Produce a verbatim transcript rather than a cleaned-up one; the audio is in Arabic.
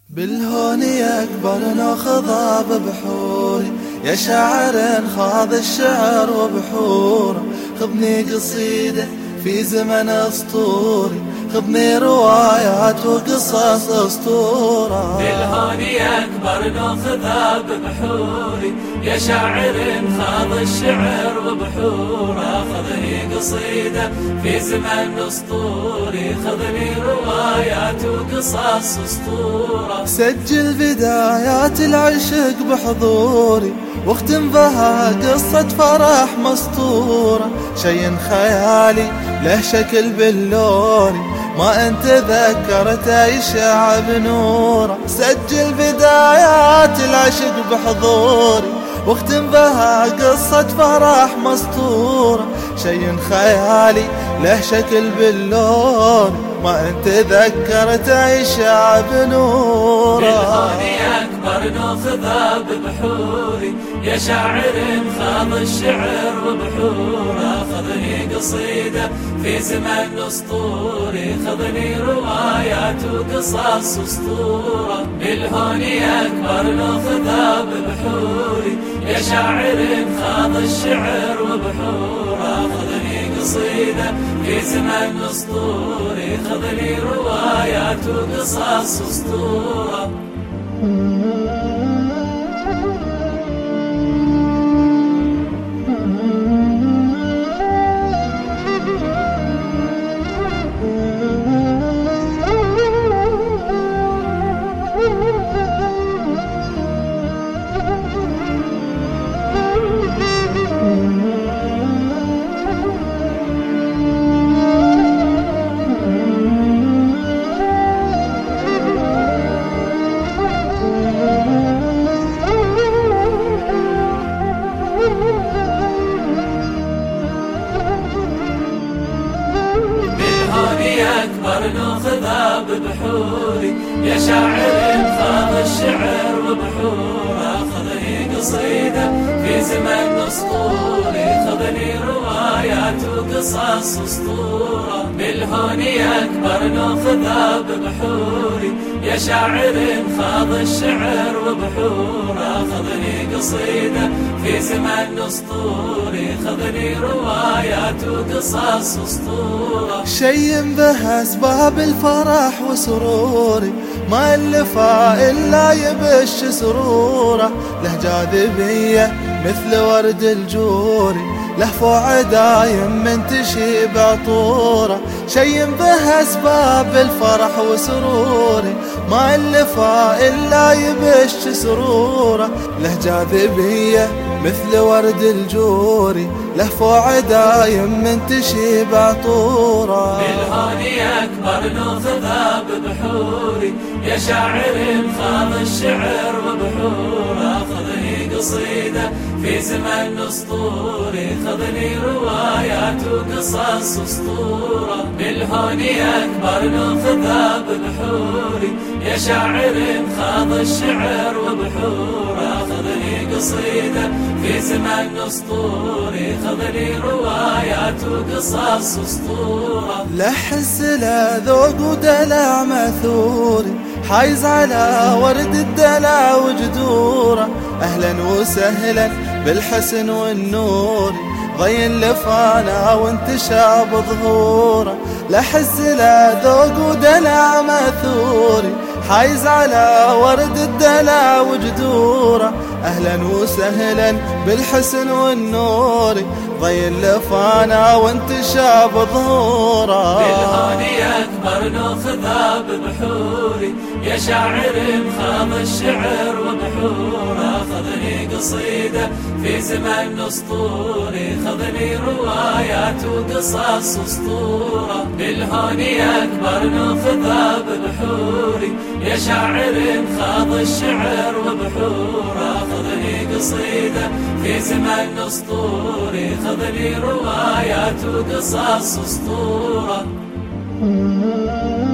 بالهون يكبر ناخذها ببحوري، يا شاعر خاض الشعر وبحوره. خذني قصيدة في زمن اسطوري، خذني روايات وقصص اسطوره. بالهون يكبر ناخذها ببحوري، يا شاعر خاض الشعر وبحوره. خذني قصيدة في زمن اسطوري، خذني روايات وقصص اسطوره. سجل بدايات العشق بحضوري، واختم بها قصة فرح مسطورة. شي خيالي له شكل باللوري، ما انت ذكرته يشع بنوره. سجل بدايات العشق بحضوري، واختم بها قصة فرح مسطورة. شي خيالي له شكل باللوري، ما انت ذكرته يشع بنوره. بالهون يكبر ناخذها ببحوري، يا شاعر خاض الشعر وبحوره. خذني قصيدة في زمن اسطوري، خذني روايات وقصص اسطوره. بالهون يكبر ناخذها ببحوري، يا شاعر خاض الشعر وبحوره. خذني قصيدة في زمن اسطوري، خذني روايات وقصص اسطوره. يكبر ناخذها ببحوري، يا شاعر خاض الشعر وبحوره. خذني قصيدة في زمن اسطوري، خذني روايات وقصص اسطوره. بالهون يكبر ناخذها ببحوري، يا شاعر خاض الشعر وبحوره. خذني قصيدة في زمن اسطوري، خذني روايات وقصص اسطوره. شي بها اسباب الفرح وسروري، ما اللفا الا يبش سروره. له جاذبية مثل ورد الجوري، لهفو عدايم منتشي بعطوره. شي بها اسباب الفرح وسروري، ما اللفا الا يبش سروره. له جاذبية مثل ورد الجوري، لهفو عدايم منتشي بعطوره. بالهون يكبر ناخذها ببحوري، يا شاعر خاض الشعر وبحوره. خذني قصيدة في زمن اسطوري، خذني روايات وقصص اسطوره. بالهون يكبر ناخذها ببحوري، يا شاعر خاض الشعر وبحوره. خذني قصيدة في زمن اسطوري، خذني روايات وقصص اسطوره. لحس لا ذوق ودلع مثوري، حايز على ورد الدلع وجذوره. اهلا وسهلا بالحسن والنور، ضين لفانا وانتشى بظهوره. لحس لا ذوق ودلع مثوري، حايز على ورد الدلع وجذوره. اهلا وسهلا بالحسن والنور، ضين لفانا وانتشى بظهوره. بالهون يكبر ناخذها ببحوري، يا شاعر خاض الشعر وبحوره. خذني قصيدة في زمن اسطوري، خذني روايات وقصص اسطوره. بالهون يكبر ناخذها ببحوري، يا شاعر خاض الشعر وبحوره. خذني قصيدة في زمن اسطوري، خذني روايات وقصص اسطوره.